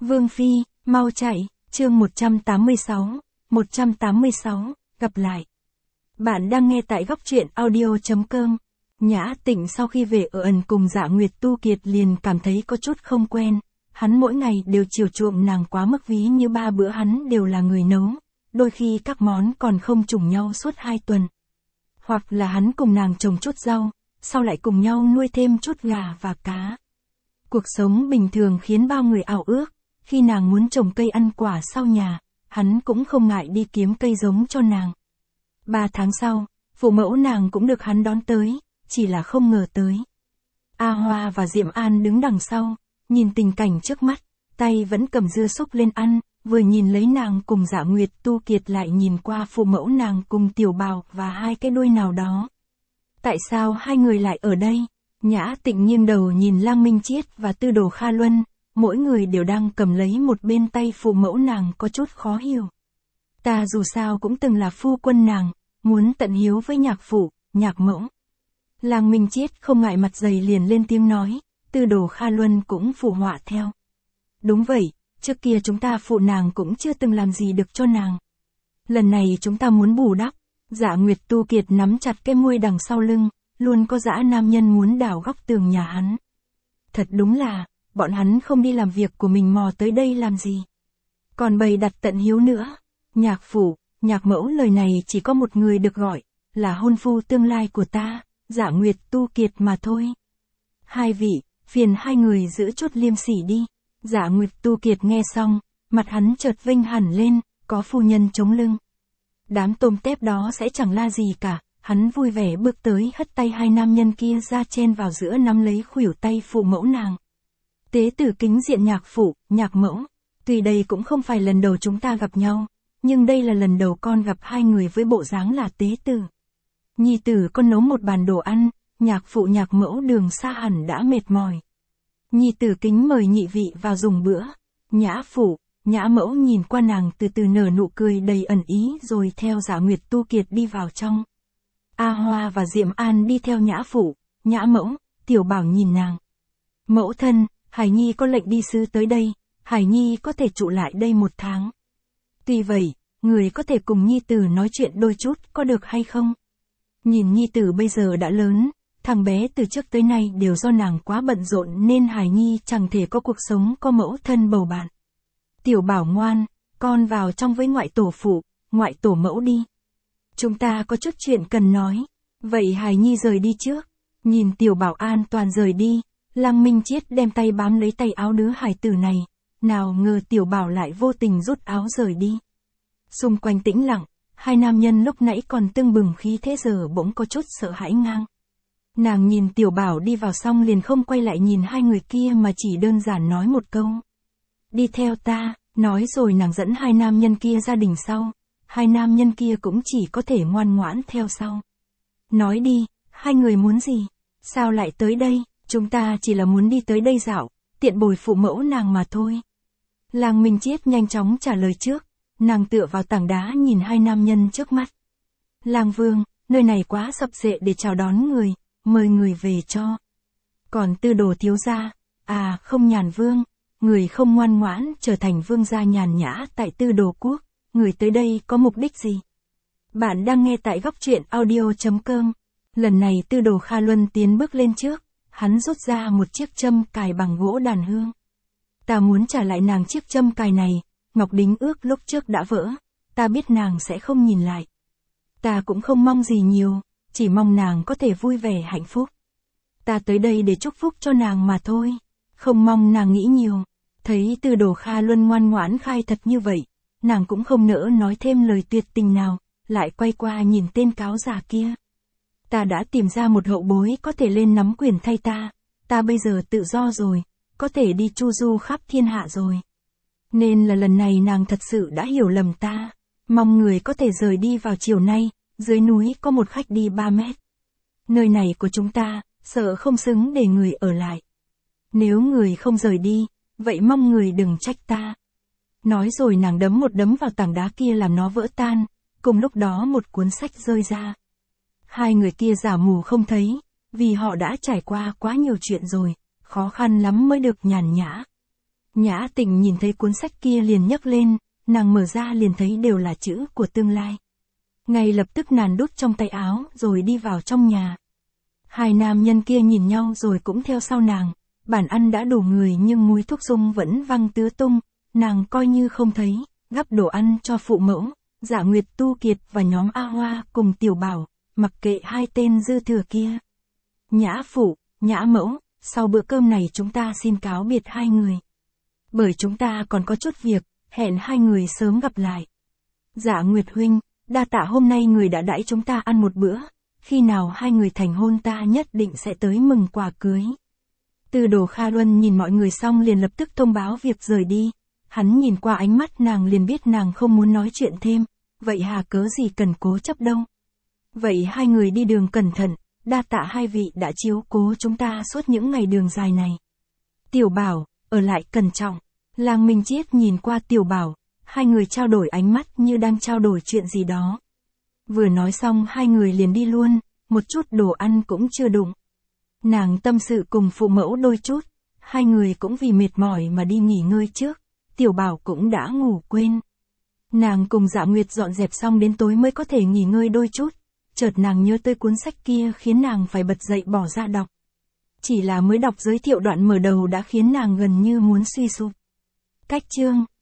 Vương Phi, mau chạy, chương 186, gặp lại. Bạn đang nghe tại góc truyện audio.com. Nhã Tịnh sau khi về ở ẩn cùng Dạ Nguyệt Tu Kiệt liền cảm thấy có chút không quen, hắn mỗi ngày đều chiều chuộng nàng quá mức ví như 3 bữa hắn đều là người nấu, đôi khi các món còn không trùng nhau suốt 2 tuần. Hoặc là hắn cùng nàng trồng chút rau, sau lại cùng nhau nuôi thêm chút gà và cá. Cuộc sống bình thường khiến bao người ao ước, khi nàng muốn trồng cây ăn quả sau nhà, hắn cũng không ngại đi kiếm cây giống cho nàng. 3 tháng sau, phụ mẫu nàng cũng được hắn đón tới, chỉ là không ngờ tới. A Hoa và Diệm An đứng đằng sau, nhìn tình cảnh trước mắt, tay vẫn cầm dưa xúc lên ăn, vừa nhìn lấy nàng cùng Dạ Nguyệt Tu Kiệt lại nhìn qua phụ mẫu nàng cùng Tiểu Bảo và 2 cái đuôi nào đó. Tại sao 2 người lại ở đây? Nhã Tịnh nghiêng đầu nhìn Lang Minh Chiết và Tư Đồ Kha Luân, mỗi người đều đang cầm lấy một bên tay phụ mẫu nàng có chút khó hiểu. Ta dù sao cũng từng là phu quân nàng, muốn tận hiếu với nhạc phụ, nhạc mẫu. Lang Minh Chiết không ngại mặt dày liền lên tiếng nói, Tư Đồ Kha Luân cũng phụ họa theo. Đúng vậy, trước kia chúng ta phụ nàng cũng chưa từng làm gì được cho nàng. Lần này chúng ta muốn bù đắp. Dạ Nguyệt Tu Kiệt nắm chặt cái môi đằng sau lưng, luôn có dã nam nhân muốn đào góc tường nhà hắn. Thật đúng là, bọn hắn không đi làm việc của mình mò tới đây làm gì. Còn bày đặt tận hiếu nữa. Nhạc phụ, nhạc mẫu lời này chỉ có một người được gọi, là hôn phu tương lai của ta, Dạ Nguyệt Tu Kiệt mà thôi. 2 vị, phiền 2 người giữ chút liêm sỉ đi. Dạ Nguyệt Tu Kiệt nghe xong, mặt hắn chợt vinh hẳn lên, có phu nhân chống lưng. Đám tôm tép đó sẽ chẳng la gì cả, hắn vui vẻ bước tới hất tay 2 nam nhân kia ra chen vào giữa nắm lấy khuỷu tay phụ mẫu nàng. Tế tử kính diện nhạc phụ, nhạc mẫu, tuy đây cũng không phải lần đầu chúng ta gặp nhau, nhưng đây là lần đầu con gặp 2 người với bộ dáng là tế tử. Nhi tử con nấu một bàn đồ ăn, nhạc phụ nhạc mẫu đường xa hẳn đã mệt mỏi. Nhi tử kính mời nhị vị vào dùng bữa, nhã phụ. Nhã mẫu nhìn qua nàng từ từ nở nụ cười đầy ẩn ý rồi theo Dạ Nguyệt Tu Kiệt đi vào trong. A Hoa và Diệm An đi theo nhã phụ, nhã mẫu, Tiểu Bảo nhìn nàng. Mẫu thân, Hải Nhi có lệnh đi sứ tới đây, Hải Nhi có thể trụ lại đây 1 tháng. Tuy vậy, người có thể cùng Nhi tử nói chuyện đôi chút có được hay không? Nhìn Nhi tử bây giờ đã lớn, thằng bé từ trước tới nay đều do nàng quá bận rộn nên Hải Nhi chẳng thể có cuộc sống có mẫu thân bầu bạn. Tiểu Bảo ngoan, con vào trong với ngoại tổ phụ, ngoại tổ mẫu đi. Chúng ta có chút chuyện cần nói. Vậy Hải Nhi rời đi trước. Nhìn Tiểu Bảo an toàn rời đi, Lang Minh Chiết đem tay bám lấy tay áo đứa hải tử này. Nào ngờ Tiểu Bảo lại vô tình rút áo rời đi. Xung quanh tĩnh lặng, 2 nam nhân lúc nãy còn tưng bừng khí thế giờ bỗng có chút sợ hãi ngang. Nàng nhìn Tiểu Bảo đi vào xong liền không quay lại nhìn 2 người kia mà chỉ đơn giản nói một câu. Đi theo ta, nói rồi nàng dẫn 2 nam nhân kia ra đình sau, 2 nam nhân kia cũng chỉ có thể ngoan ngoãn theo sau. Nói đi, 2 người muốn gì? Sao lại tới đây? Chúng ta chỉ là muốn đi tới đây dạo, tiện bồi phụ mẫu nàng mà thôi. Lang Minh Chiết nhanh chóng trả lời trước, nàng tựa vào tảng đá nhìn 2 nam nhân trước mắt. Lang Vương, nơi này quá sập sệ để chào đón người, mời người về cho. Còn Tư Đồ thiếu gia, à không Nhàn Vương. Người không ngoan ngoãn trở thành vương gia nhàn nhã tại Tư Đồ quốc, người tới đây có mục đích gì? Bạn đang nghe tại góc truyện audio.com. Lần này Tư Đồ Kha Luân tiến bước lên trước, hắn rút ra một chiếc châm cài bằng gỗ đàn hương. Ta muốn trả lại nàng chiếc châm cài này, ngọc đính ước lúc trước đã vỡ, ta biết nàng sẽ không nhìn lại. Ta cũng không mong gì nhiều, chỉ mong nàng có thể vui vẻ hạnh phúc. Ta tới đây để chúc phúc cho nàng mà thôi, không mong nàng nghĩ nhiều. Thấy Tư Đồ Kha Luân ngoan ngoãn khai thật như vậy, nàng cũng không nỡ nói thêm lời tuyệt tình nào, lại quay qua nhìn tên cáo già kia. Ta đã tìm ra một hậu bối có thể lên nắm quyền thay ta bây giờ tự do rồi, có thể đi chu du khắp thiên hạ rồi. Nên là lần này nàng thật sự đã hiểu lầm ta, mong người có thể rời đi vào chiều nay, dưới núi có một khách đi 3 mét. Nơi này của chúng ta, sợ không xứng để người ở lại. Nếu người không rời đi, vậy mong người đừng trách ta. Nói rồi nàng đấm một đấm vào tảng đá kia làm nó vỡ tan, cùng lúc đó một cuốn sách rơi ra. 2 người kia giả mù không thấy, vì họ đã trải qua quá nhiều chuyện rồi, khó khăn lắm mới được nhàn nhã. Nhã Tịnh nhìn thấy cuốn sách kia liền nhấc lên, nàng mở ra liền thấy đều là chữ của tương lai. Ngay lập tức nàng đút trong tay áo rồi đi vào trong nhà. Hai nam nhân kia nhìn nhau rồi cũng theo sau nàng, bàn ăn đã đủ người nhưng mùi thuốc sung vẫn văng tứ tung, nàng coi như không thấy, gắp đồ ăn cho phụ mẫu, Dạ Nguyệt Tu Kiệt và nhóm A Hoa cùng Tiểu Bảo, mặc kệ hai tên dư thừa kia. Nhã phụ, Nhã mẫu, sau bữa cơm này chúng ta xin cáo biệt hai người. Bởi chúng ta còn có chút việc, hẹn hai người sớm gặp lại. Dạ Nguyệt huynh, đa tạ hôm nay người đã đãi chúng ta ăn một bữa, khi nào hai người thành hôn ta nhất định sẽ tới mừng quà cưới. Tư Đồ Kha Luân nhìn mọi người xong liền lập tức thông báo việc rời đi, hắn nhìn qua ánh mắt nàng liền biết nàng không muốn nói chuyện thêm, vậy hà cớ gì cần cố chấp đâu. Vậy hai người đi đường cẩn thận, đa tạ hai vị đã chiếu cố chúng ta suốt những ngày đường dài này. Tiểu Bảo, ở lại cẩn trọng. Lang Minh Chiết nhìn qua Tiểu Bảo, hai người trao đổi ánh mắt như đang trao đổi chuyện gì đó. Vừa nói xong hai người liền đi luôn, một chút đồ ăn cũng chưa đụng. Nàng tâm sự cùng phụ mẫu đôi chút, hai người cũng vì mệt mỏi mà đi nghỉ ngơi trước, Tiểu Bảo cũng đã ngủ quên. Nàng cùng Dạ Nguyệt dọn dẹp xong đến tối mới có thể nghỉ ngơi đôi chút, chợt nàng nhớ tới cuốn sách kia khiến nàng phải bật dậy bỏ ra đọc. Chỉ là mới đọc giới thiệu đoạn mở đầu đã khiến nàng gần như muốn suy sụp. Cách chương